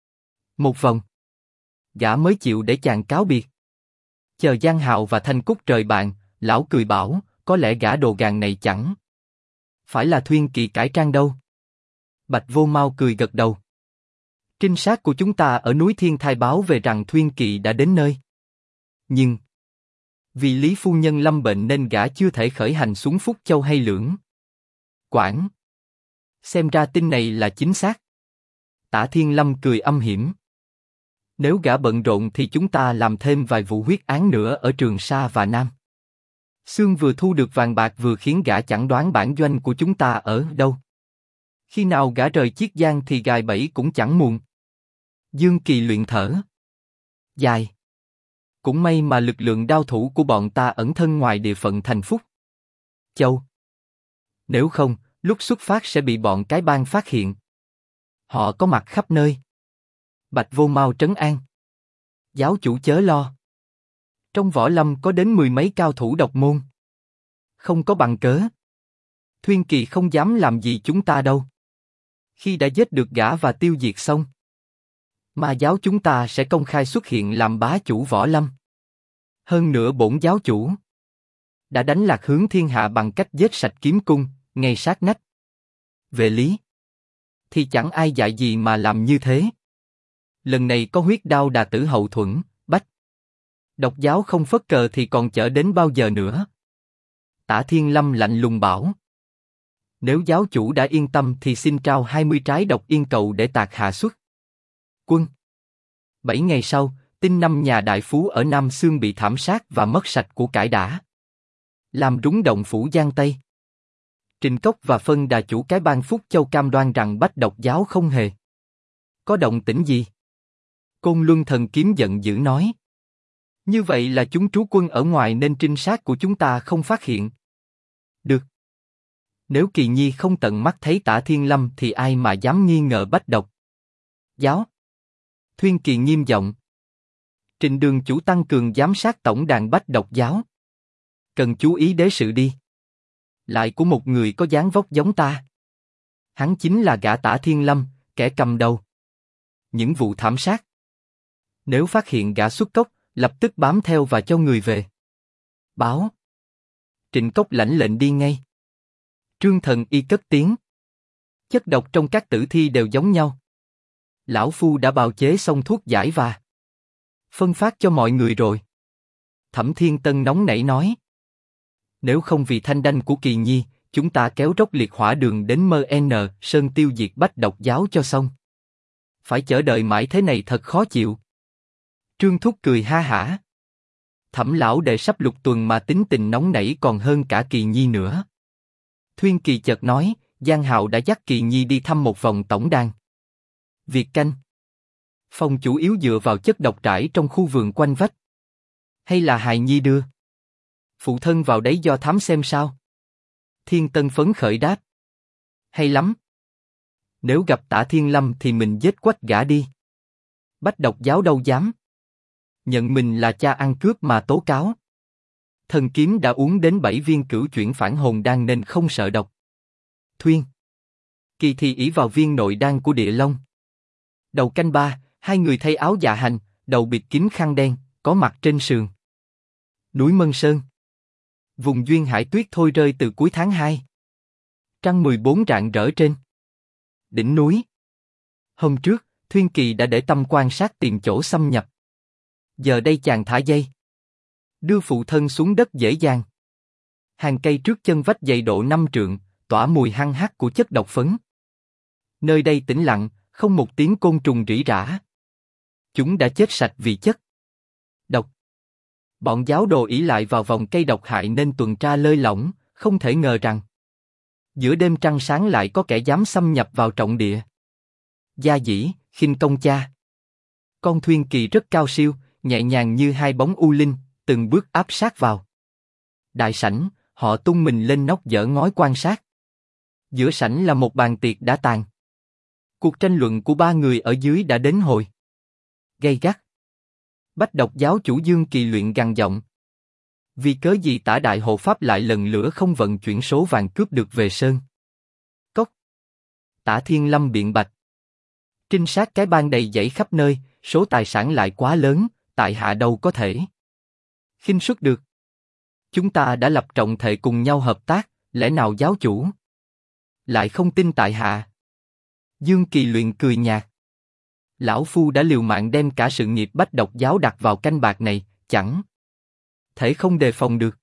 Một vòng, gã mới chịu để chàng cáo biệt. Chờ Giang Hạo và Thanh Cúc rời bàn, lão cười bảo, có lẽ gã đồ gàn này chẳng phải là Thuyên Kỳ cải trang đâu. Bạch Vô Mau cười gật đầu. Trinh sát của chúng ta ở núi Thiên Thai báo về rằng Thuyên Kỳ đã đến nơi. Nhưng vì Lý phu nhân lâm bệnh nên gã chưa thể khởi hành xuống Phúc Châu hay Lưỡng Quảng. Xem ra tin này là chính xác. Tả Thiên Lâm cười âm hiểm. Nếu gã bận rộn thì chúng ta làm thêm vài vụ huyết án nữa ở Trường Sa và Nam Xương, vừa thu được vàng bạc vừa khiến gã chẳng đoán bản doanh của chúng ta ở đâu. Khi nào gã rời Chiết Giang thì gài bẫy cũng chẳng muộn. Dương Kỳ luyện thở dài. Cũng may mà lực lượng đao thủ của bọn ta ẩn thân ngoài địa phận thành Phúc Châu. Nếu không, lúc xuất phát sẽ bị bọn cái bang phát hiện. Họ có mặt khắp nơi. Bạch Vô Mau trấn an. Giáo chủ chớ lo. Trong võ lâm có đến 10 mấy cao thủ độc môn. Không có bằng cớ. Thuyên Kỳ không dám làm gì chúng ta đâu. Khi đã giết được gã và tiêu diệt xong, ma giáo chúng ta sẽ công khai xuất hiện làm bá chủ võ lâm. Hơn nữa bổn giáo chủ đã đánh lạc hướng thiên hạ bằng cách giết sạch kiếm cung, ngay sát nách. Về lý thì chẳng ai dạy gì mà làm như thế. Lần này có huyết đao đà tử hậu thuẫn, bách độc giáo không phất cờ thì còn chở đến bao giờ nữa? Tả Thiên Lâm lạnh lùng bảo. Nếu giáo chủ đã yên tâm thì xin trao 20 trái độc yên cầu để tạc hạ xuất quân. 7 ngày sau, tin 5 nhà đại phú ở Nam Xương bị thảm sát và mất sạch của cải đã làm rúng động phủ Giang Tây. Trình Cốc và Phân Đà chủ cái bang Phúc Châu cam đoan rằng Bách độc giáo không hề có động tĩnh gì. Côn Luân Thần Kiếm giận dữ nói, như vậy là chúng trú quân ở ngoài nên trinh sát của chúng ta không phát hiện được. Nếu Kỳ Nhi không tận mắt thấy Tả Thiên Lâm thì ai mà dám nghi ngờ Bách độc giáo? Thuyên Kỳ nghiêm giọng. Trình đường chủ tăng cường giám sát tổng đàn Bách độc giáo. Cần chú ý đế sự đi. Lại của một người có dáng vóc giống ta. Hắn chính là gã Tả Thiên Lâm, kẻ cầm đầu những vụ thảm sát. Nếu phát hiện gã xuất cốc, lập tức bám theo và cho người về báo. Trịnh Cốc lãnh lệnh đi ngay. Trương Thần Y cất tiếng. Chất độc trong các tử thi đều giống nhau. Lão phu đã bào chế xong thuốc giải và Phân phát cho mọi người rồi. Thẩm Thiên Tân nóng nảy nói. Nếu không vì thanh đanh của Kỳ Nhi, chúng ta kéo Rốc Liệt Hỏa Đường đến MN Sơn tiêu diệt Bách Độc Giáo cho xong. Phải chờ đợi mãi thế này thật khó chịu. Trương Thúc cười ha hả. Thẩm lão đệ sắp lục tuần mà tính tình nóng nảy còn hơn cả Kỳ Nhi nữa. Thuyên Kỳ chợt nói, Giang Hạo đã dắt Kỳ Nhi đi thăm một vòng tổng đàn. Việc canh. Phòng chủ yếu dựa vào chất độc trải trong khu vườn quanh vách. Hay là Hài Nhi đưa? Phụ thân vào đấy do thám xem sao? Thiên Tân phấn khởi đáp. Hay lắm. Nếu gặp Tả Thiên Lâm thì mình giết quách gã đi. Bách Độc Giáo đâu dám. Nhận mình là cha ăn cướp mà tố cáo. Thần kiếm đã uống đến 7 viên cửu chuyển phản hồn đan nên không sợ độc. Thuyên. Kỳ thì ỷ vào viên nội đan của Địa Long. Đầu canh 3, hai người thay áo dạ hành, đầu bịt kín khăn đen, có mặt trên sườn. Núi Mân Sơn. Vùng duyên hải tuyết thôi rơi từ cuối tháng 2. Trăng 14 rạng rỡ trên đỉnh núi. Hôm trước, Thuyên Kỳ đã để tâm quan sát tìm chỗ xâm nhập. Giờ đây chàng thả dây, đưa phụ thân xuống đất dễ dàng. Hàng cây trước chân vách dày độ 5 trượng, tỏa mùi hăng hắc của chất độc phấn. Nơi đây tĩnh lặng, không một tiếng côn trùng rỉ rả. Chúng đã chết sạch vì chất độc. Bọn giáo đồ ỷ lại vào vòng cây độc hại nên tuần tra lơi lỏng, không thể ngờ rằng giữa đêm trăng sáng lại có kẻ dám xâm nhập vào trọng địa. Gia Dĩ, khinh công cha. Con Thuyên Kỳ rất cao siêu, nhẹ nhàng như hai bóng u linh, từng bước áp sát vào. Đại sảnh, họ tung mình lên nóc dỡ ngói quan sát. Giữa sảnh là một bàn tiệc đã tàn. Cuộc tranh luận của ba người ở dưới đã đến hồi gay gắt. Bách Độc Giáo chủ Dương Kỳ Luyện gằn giọng. Vì cớ gì Tả Đại Hộ Pháp lại lần lữa không vận chuyển số vàng cướp được về Sơn Cốc? Tả Thiên Lâm biện bạch. Trinh sát cái bang đầy dãy khắp nơi, số tài sản lại quá lớn, tại hạ đâu có thể khinh suất được. Chúng ta đã lập trọng thệ cùng nhau hợp tác, lẽ nào giáo chủ lại không tin tại hạ? Dương Kỳ Luyện cười nhạt. Lão phu đã liều mạng đem cả sự nghiệp Bách Độc Giáo đặt vào canh bạc này, chẳng thể không đề phòng được.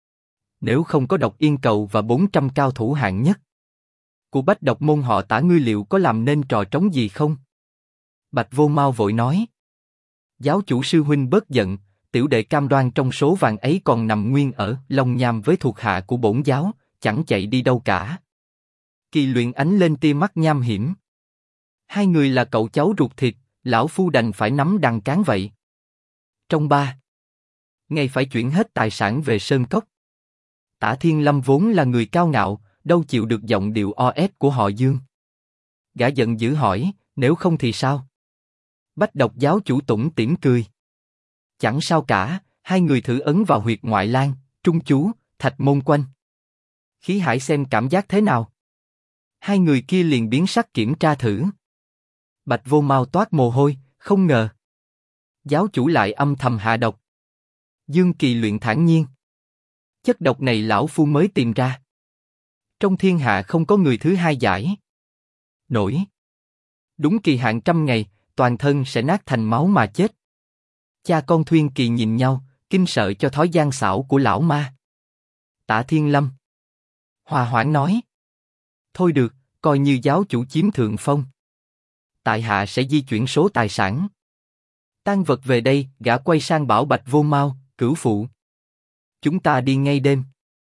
Nếu không có Độc Yên Cầu và 400 cao thủ hạng nhất của Bách Độc môn họ Tả, ngươi liệu có làm nên trò trống gì không? Bạch Vô Mau vội nói. Giáo chủ sư huynh bớt giận, tiểu đệ cam đoan trong số vàng ấy còn nằm nguyên ở Long Nham với thuộc hạ của bổn giáo, chẳng chạy đi đâu cả. Kỳ Luyện ánh lên tia mắt nham hiểm. Hai người là cậu cháu ruột thịt, lão phu đành phải nắm đằng cán vậy. Trong 3 ngày phải chuyển hết tài sản về Sơn Cốc. Tả Thiên Lâm vốn là người cao ngạo, đâu chịu được giọng điệu OS của họ Dương. Gã giận dữ hỏi, nếu không thì sao? Bách Độc Giáo chủ tủm tỉm cười. Chẳng sao cả, hai người thử ấn vào huyệt ngoại lang, trung chú, thạch môn quanh. Khí hải xem cảm giác thế nào. Hai người kia liền biến sắc kiểm tra thử. Bạch Vô Mau toát mồ hôi, không ngờ giáo chủ lại âm thầm hạ độc. Dương Kỳ Luyện thản nhiên. Chất độc này lão phu mới tìm ra. Trong thiên hạ không có người thứ hai giải nổi. Đúng kỳ hạn 100 ngày, toàn thân sẽ nát thành máu mà chết. Cha con Thuyên Kỳ nhìn nhau, kinh sợ cho thói gian xảo của lão ma. Tả Thiên Lâm hòa hoãn nói. Thôi được, coi như giáo chủ chiếm thượng phong. Tại hạ sẽ di chuyển số tài sản. Tang vật về đây, gã quay sang bảo Bạch Vô Mau, cửu phụ. Chúng ta đi ngay đêm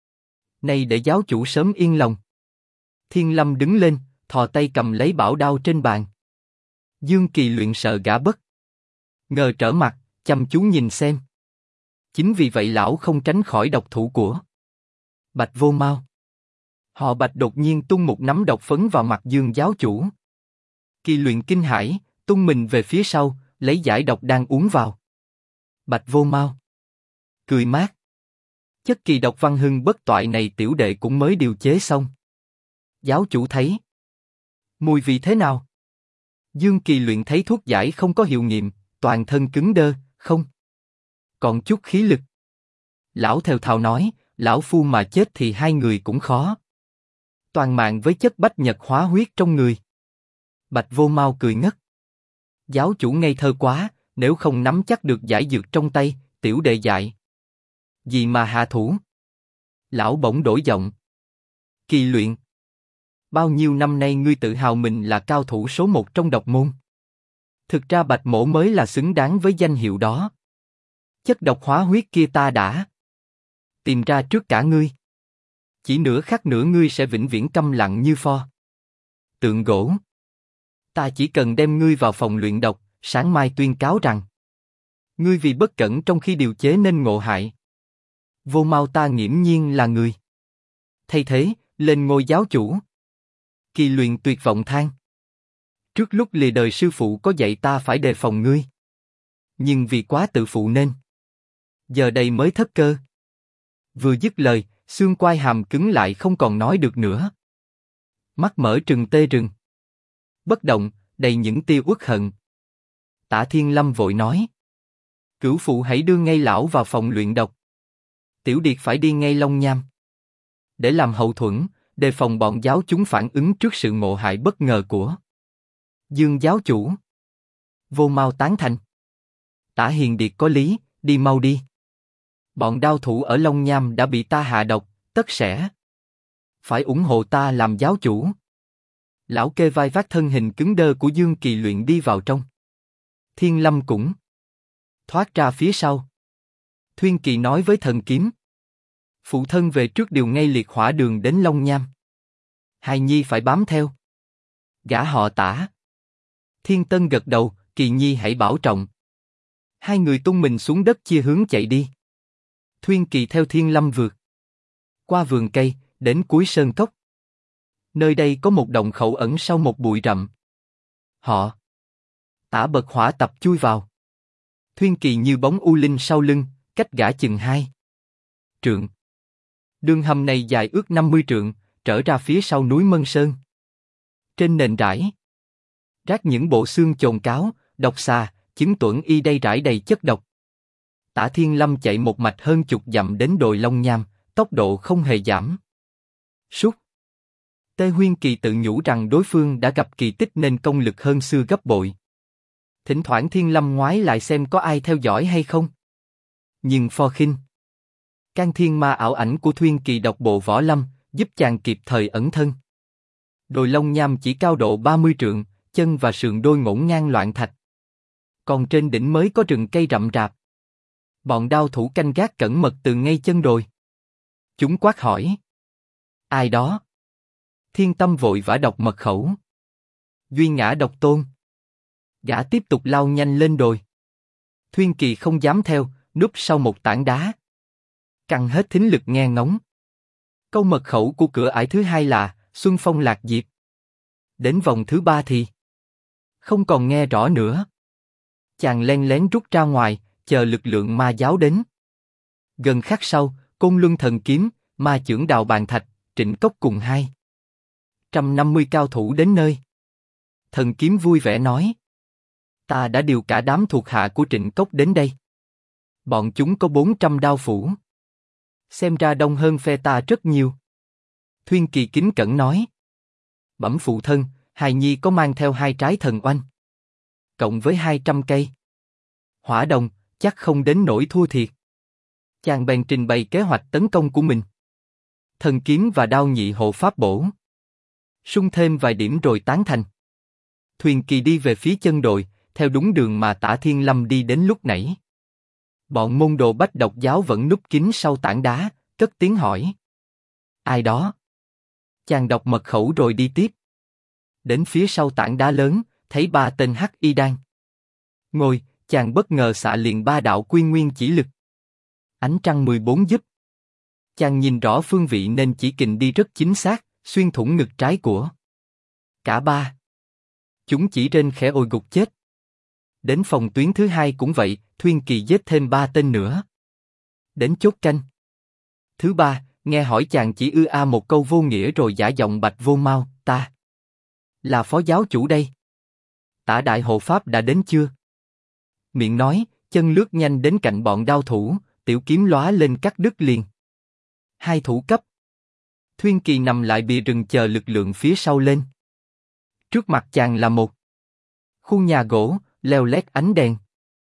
nay để giáo chủ sớm yên lòng. Thiên Lâm đứng lên, thò tay cầm lấy bảo đao trên bàn. Dương Kỳ Luyện sợ gã bất ngờ trở mặt, chăm chú nhìn xem. Chính vì vậy lão không tránh khỏi độc thủ của Bạch Vô Mau. Họ Bạch đột nhiên tung một nắm độc phấn vào mặt Dương giáo chủ. Kỳ Luyện kinh hãi, tung mình về phía sau, lấy giải độc đang uống vào. Bạch Vô Mau cười mát. Chất kỳ độc văn hưng bất toại này tiểu đệ cũng mới điều chế xong. Giáo chủ thấy mùi vị thế nào? Dương Kỳ Luyện thấy thuốc giải không có hiệu nghiệm, toàn thân cứng đơ, không còn chút khí lực. Lão thều thào nói, lão phu mà chết thì hai người cũng khó toàn mạng với chất bách nhật hóa huyết trong người. Bạch Vô Mau cười ngất. Giáo chủ ngây thơ quá, nếu không nắm chắc được giải dược trong tay, tiểu đệ dạy. Gì mà hạ thủ? Lão bỗng đổi giọng. Kỳ luyện. Bao nhiêu năm nay ngươi tự hào mình là cao thủ số 1 trong độc môn. Thực ra Bạch Mỗ mới là xứng đáng với danh hiệu đó. Chất độc hóa huyết kia ta đã tìm ra trước cả ngươi. Chỉ nửa khắc nữa ngươi sẽ vĩnh viễn câm lặng như pho tượng gỗ. Ta chỉ cần đem ngươi vào phòng luyện độc, sáng mai tuyên cáo rằng ngươi vì bất cẩn trong khi điều chế nên ngộ hại. Vô Mao ta nghiễm nhiên là người thay thế, lên ngôi giáo chủ. Kỳ luyện tuyệt vọng than. Trước lúc lìa đời sư phụ có dạy ta phải đề phòng ngươi. Nhưng vì quá tự phụ nên giờ đây mới thất cơ. Vừa dứt lời, xương quai hàm cứng lại không còn nói được nữa. Mắt mở trừng tê rừng. Bất động, đầy những tia uất hận. Tả Thiên Lâm vội nói. Cửu phụ hãy đưa ngay lão vào phòng luyện độc. Tiểu Điệt phải đi ngay Long Nham. Để làm hậu thuẫn, đề phòng bọn giáo chúng phản ứng trước sự ngộ hại bất ngờ của Dương giáo chủ. Vô Mao tán thành. Tả Hiền Điệt có lý, đi mau đi. Bọn đao thủ ở Long Nham đã bị ta hạ độc, tất sẽ phải ủng hộ ta làm giáo chủ. Lão kê vai vác thân hình cứng đơ của Dương Kỳ Luyện đi vào trong. Thiên Lâm cũng thoát ra phía sau. Thuyên Kỳ nói với Thần Kiếm. Phụ thân về trước điều ngay liệt hỏa đường đến Long Nham. Hài Nhi phải bám theo. Gã họ Tả. Thiên Tân gật đầu, Kỳ Nhi hãy bảo trọng. Hai người tung mình xuống đất chia hướng chạy đi. Thuyên Kỳ theo Thiên Lâm vượt qua vườn cây, đến cuối sơn cốc. Nơi đây có một động khẩu ẩn sau một bụi rậm. Họ Tả bật hỏa tập chui vào. Thuyên Kỳ như bóng u linh sau lưng, cách gã chừng 2 trượng. Đường hầm này dài ước 50 trượng, trở ra phía sau núi Mân Sơn. Trên nền rải rác những bộ xương chồn cáo, độc xà, chứng tuẫn y đây rải đầy chất độc. Tả Thiên Lâm chạy một mạch hơn chục dặm đến đồi Long Nham, tốc độ không hề giảm. Sút. Tê Huyên Kỳ tự nhủ rằng đối phương đã gặp kỳ tích nên công lực hơn xưa gấp bội. Thỉnh thoảng Thiên Lâm ngoái lại xem có ai theo dõi hay không. Nhưng pho khinh can thiên ma ảo ảnh của Thuyên Kỳ độc bộ võ lâm, giúp chàng kịp thời ẩn thân. Đồi Long Nham chỉ cao độ 30 trượng, chân và sườn đôi ngổn ngang loạn thạch. Còn trên đỉnh mới có rừng cây rậm rạp. Bọn đao thủ canh gác cẩn mật từ ngay chân đồi. Chúng quát hỏi. Ai đó? Thiên Tâm vội vã đọc mật khẩu. Duy Ngã Độc Tôn. Gã tiếp tục lao nhanh lên đồi. Thuyên Kỳ không dám theo, núp sau một tảng đá. Căng hết thính lực nghe ngóng. Câu mật khẩu của cửa ải thứ 2 là Xuân Phong Lạc Diệp. Đến vòng thứ 3 thì không còn nghe rõ nữa. Chàng len lén rút ra ngoài, chờ lực lượng ma giáo đến. Gần khắc sau, Côn Luân Thần Kiếm, Ma Chưởng Đào Bàn Thạch, Trịnh Cốc cùng 250 cao thủ đến nơi. Thần Kiếm vui vẻ nói. Ta đã điều cả đám thuộc hạ của Trịnh Cốc đến đây. Bọn chúng có 400 đao phủ. Xem ra đông hơn phe ta rất nhiều. Thuyên Kỳ kính cẩn nói. Bẩm phụ thân, hài nhi có mang theo 2 trái thần oanh. Cộng với 200 cây hỏa đồng, chắc không đến nỗi thua thiệt. Chàng bèn trình bày kế hoạch tấn công của mình. Thần kiếm và đao nhị hộ pháp bổ. Sung thêm vài điểm rồi tán thành. Thuyền Kỳ đi về phía chân đồi, theo đúng đường mà Tả Thiên Lâm đi đến lúc nãy. Bọn môn đồ Bách Độc giáo vẫn núp kín sau tảng đá, cất tiếng hỏi. Ai đó? Chàng đọc mật khẩu rồi đi tiếp. Đến phía sau tảng đá lớn, thấy 3 tên hắc y đang ngồi, chàng bất ngờ xạ liền 3 đạo quy nguyên chỉ lực. Ánh trăng 14 giúp. Chàng nhìn rõ phương vị nên chỉ kình đi rất chính xác, xuyên thủng ngực trái của cả 3. Chúng chỉ trên khẽ ôi gục chết. Đến phòng tuyến thứ 2 cũng vậy, Thuyên Kỳ giết thêm 3 tên nữa. Đến chốt canh thứ 3, nghe hỏi chàng chỉ một câu vô nghĩa rồi giả giọng bạch Vô Mao, ta là phó giáo chủ đây. Tả đại hộ pháp đã đến chưa? Miệng nói, chân lướt nhanh đến cạnh bọn đao thủ, tiểu kiếm lóa lên cắt đứt liền. 2 thủ cấp. Thuyên Kỳ nằm lại bìa rừng chờ lực lượng phía sau lên. Trước mặt chàng là một khu nhà gỗ, leo lét ánh đèn.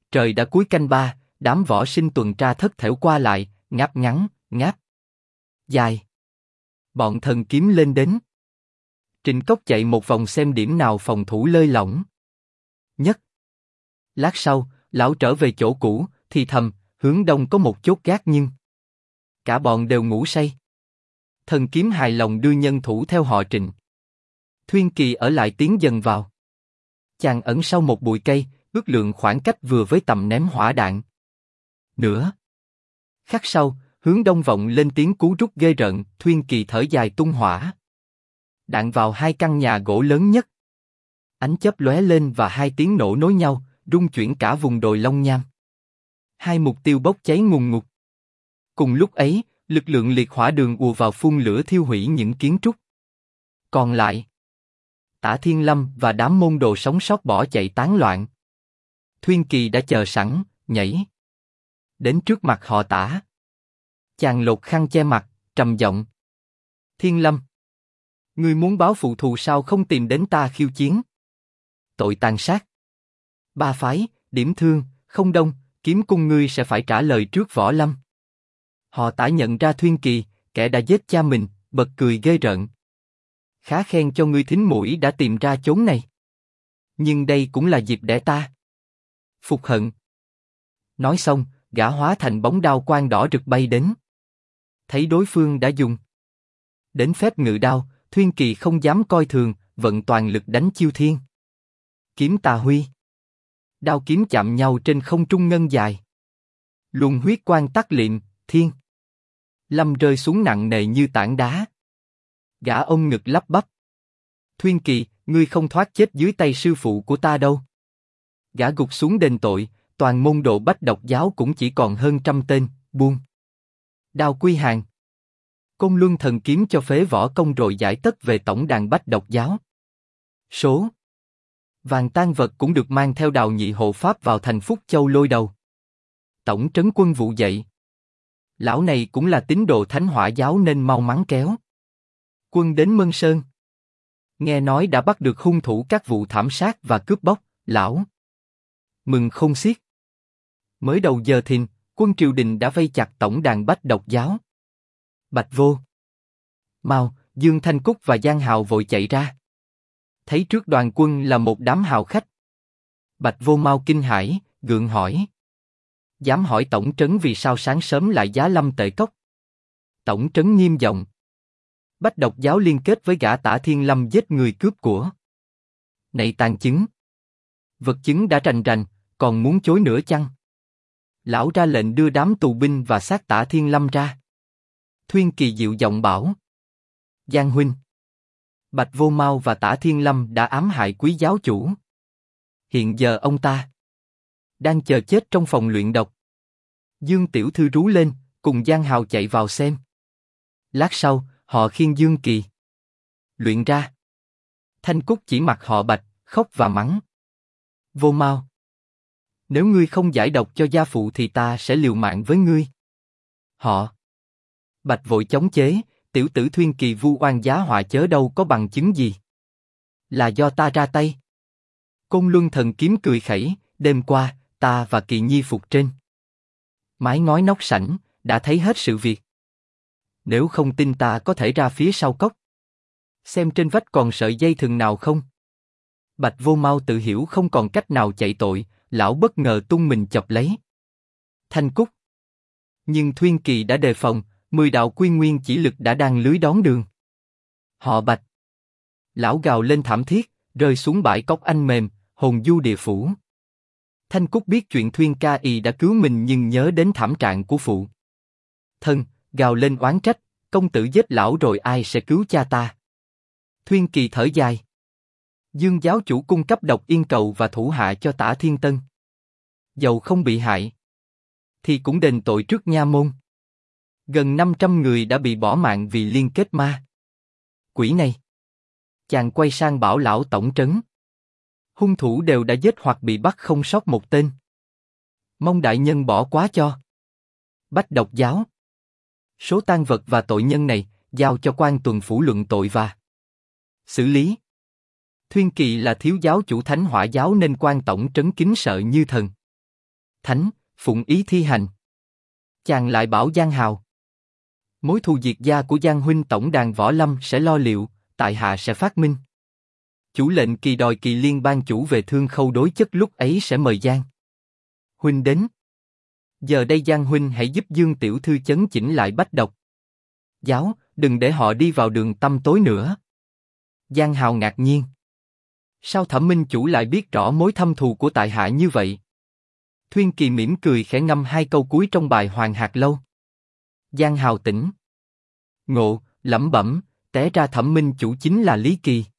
Trời đã cuối canh ba, đám võ sinh tuần tra thất thểu qua lại, ngáp ngắn, ngáp dài. Bọn thần kiếm lên đến. Trịnh Cốc chạy một vòng xem điểm nào phòng thủ lơi lỏng nhất. Lát sau, lão trở về chỗ cũ, thì thầm, hướng đông có một chốt gác nhưng cả bọn đều ngủ say. Thần kiếm hài lòng đưa nhân thủ theo họ Trịnh. Thuyên Kỳ ở lại tiến dần vào. Chàng ẩn sau một bụi cây, ước lượng khoảng cách vừa với tầm ném hỏa đạn. Nữa. Khắc sau, hướng đông vọng lên tiếng cú rút ghê rợn, Thuyên Kỳ thở dài tung hỏa. Đạn vào hai căn nhà gỗ lớn nhất. Ánh chớp lóe lên và hai tiếng nổ nối nhau, rung chuyển cả vùng đồi Long Nham. Hai mục tiêu bốc cháy ngùn ngụt. Cùng lúc ấy, lực lượng liệt hỏa đường ùa vào phun lửa thiêu hủy những kiến trúc. Còn lại, Tả Thiên Lâm và đám môn đồ sống sót bỏ chạy tán loạn. Thuyên Kỳ đã chờ sẵn, nhảy đến trước mặt họ Tả. Chàng lột khăn che mặt, trầm giọng: Thiên Lâm, ngươi muốn báo phụ thù sao không tìm đến ta khiêu chiến? Tội tàn sát ba phái, điểm thương, không đông, kiếm cung ngươi sẽ phải trả lời trước Võ Lâm. Họ Tả nhận ra Thuyên Kỳ, kẻ đã giết cha mình, bật cười ghê rợn. Khá khen cho ngươi thính mũi đã tìm ra chốn này. Nhưng đây cũng là dịp để ta phục hận. Nói xong, gã hóa thành bóng đao quang đỏ rực bay đến. Thấy đối phương đã dùng đến phép ngự đao, Thuyên Kỳ không dám coi thường, vận toàn lực đánh chiêu thiên kiếm tà huy. Đao kiếm chạm nhau trên không trung ngân dài. Luồng huyết quang tắc liệm, Thiên Lâm rơi xuống nặng nề như tảng đá. Gã ôm ngực lắp bắp: Thuyên Kỳ, ngươi không thoát chết dưới tay sư phụ của ta đâu. Gã gục xuống đền tội, toàn môn đồ Bách Độc giáo cũng chỉ còn hơn trăm tên, buông đao quy hàng. Côn Luân thần kiếm cho phế võ công rồi giải tất về tổng đàn Bách Độc giáo. Số vàng tang vật cũng được mang theo Đào Nhị hộ pháp vào thành Phúc Châu lôi đầu. Tổng trấn quân vụ dậy. Lão này cũng là tín đồ Thánh Hỏa giáo nên mau mắn kéo quân đến Mân Sơn. Nghe nói đã bắt được hung thủ các vụ thảm sát và cướp bóc, lão mừng không xiết. Mới đầu giờ thìn, quân triều đình đã vây chặt tổng đàn Bách Độc giáo. Bạch Vô, Mao, Dương Thanh Cúc và Giang Hào vội chạy ra. Thấy trước đoàn quân là một đám hào khách. Bạch Vô Mao kinh hãi, gượng hỏi: dám hỏi tổng trấn vì sao sáng sớm lại giá lâm Tệ Cốc? Tổng trấn nghiêm giọng: Bách Độc giáo liên kết với gã Tả Thiên Lâm giết người cướp của. Này tàn chứng, vật chứng đã rành rành, còn muốn chối nữa chăng? Lão ra lệnh đưa đám tù binh và xác Tả Thiên Lâm ra. Thuyên Kỳ dịu giọng bảo: Giang huynh, Bạch Vô Mao và Tả Thiên Lâm đã ám hại quý giáo chủ. Hiện giờ ông ta đang chờ chết trong phòng luyện độc. Dương tiểu thư rú lên, cùng Giang Hào chạy vào xem. Lát sau, họ khiêng Dương Kỳ luyện ra. Thanh Cúc chỉ mặt họ Bạch, khóc và mắng: Vô Mao, nếu ngươi không giải độc cho gia phụ thì ta sẽ liều mạng với ngươi. Họ Bạch vội chống chế: tiểu tử Thuyên Kỳ vu oan giá họa chớ đâu có bằng chứng gì. Là do ta ra tay. Côn Luân thần kiếm cười khẩy: đêm qua, ta và Kỳ Nhi phục trên mái ngói nóc sảnh, đã thấy hết sự việc. Nếu không tin ta có thể ra phía sau cốc, xem trên vách còn sợi dây thừng nào không. Bạch Vô Mao tự hiểu không còn cách nào chạy tội, lão bất ngờ tung mình chọc lấy Thanh Cúc. Nhưng Thuyên Kỳ đã đề phòng, 10 đạo quy nguyên chỉ lực đã đang lưới đón đường. Họ Bạch. Lão gào lên thảm thiết, rơi xuống bãi cốc anh mềm, hồn du địa phủ. Thanh Cúc biết chuyện Thuyên ca y đã cứu mình nhưng nhớ đến thảm trạng của phụ thân, gào lên oán trách: công tử giết lão rồi ai sẽ cứu cha ta? Thuyên Kỳ thở dài: Dương giáo chủ cung cấp độc yên cầu và thủ hạ cho Tả Thiên Tân. Dầu không bị hại, thì cũng đền tội trước nha môn. Gần 500 người đã bị bỏ mạng vì liên kết ma quỷ này. Chàng quay sang bảo lão tổng trấn: hung thủ đều đã giết hoặc bị bắt không sót một tên. Mong đại nhân bỏ quá cho Bách Độc giáo. Số tang vật và tội nhân này, giao cho quan tuần phủ luận tội và xử lý. Thuyên Kỳ là thiếu giáo chủ Thánh Hỏa giáo nên quan tổng trấn kính sợ như thần. Thánh, phụng ý thi hành. Chàng lại bảo Giang Hào. Mối thù diệt gia của Giang huynh tổng đàn võ lâm sẽ lo liệu, tại hạ sẽ phát minh. Chủ lệnh Kỳ đòi Kỳ Liên ban chủ về Thương Khâu đối chất lúc ấy sẽ mời Giang huynh đến. Giờ đây Giang huynh hãy giúp Dương tiểu thư chấn chỉnh lại Bách Độc giáo, đừng để họ đi vào đường tăm tối nữa. Giang Hào ngạc nhiên. Sao Thẩm minh chủ lại biết rõ mối thâm thù của tại hạ như vậy? Thuyên Kỳ mỉm cười khẽ ngâm hai câu cuối trong bài Hoàng Hạt Lâu. Giang Hào tỉnh ngộ, lẩm bẩm, té ra Thẩm minh chủ chính là Lý Kỳ.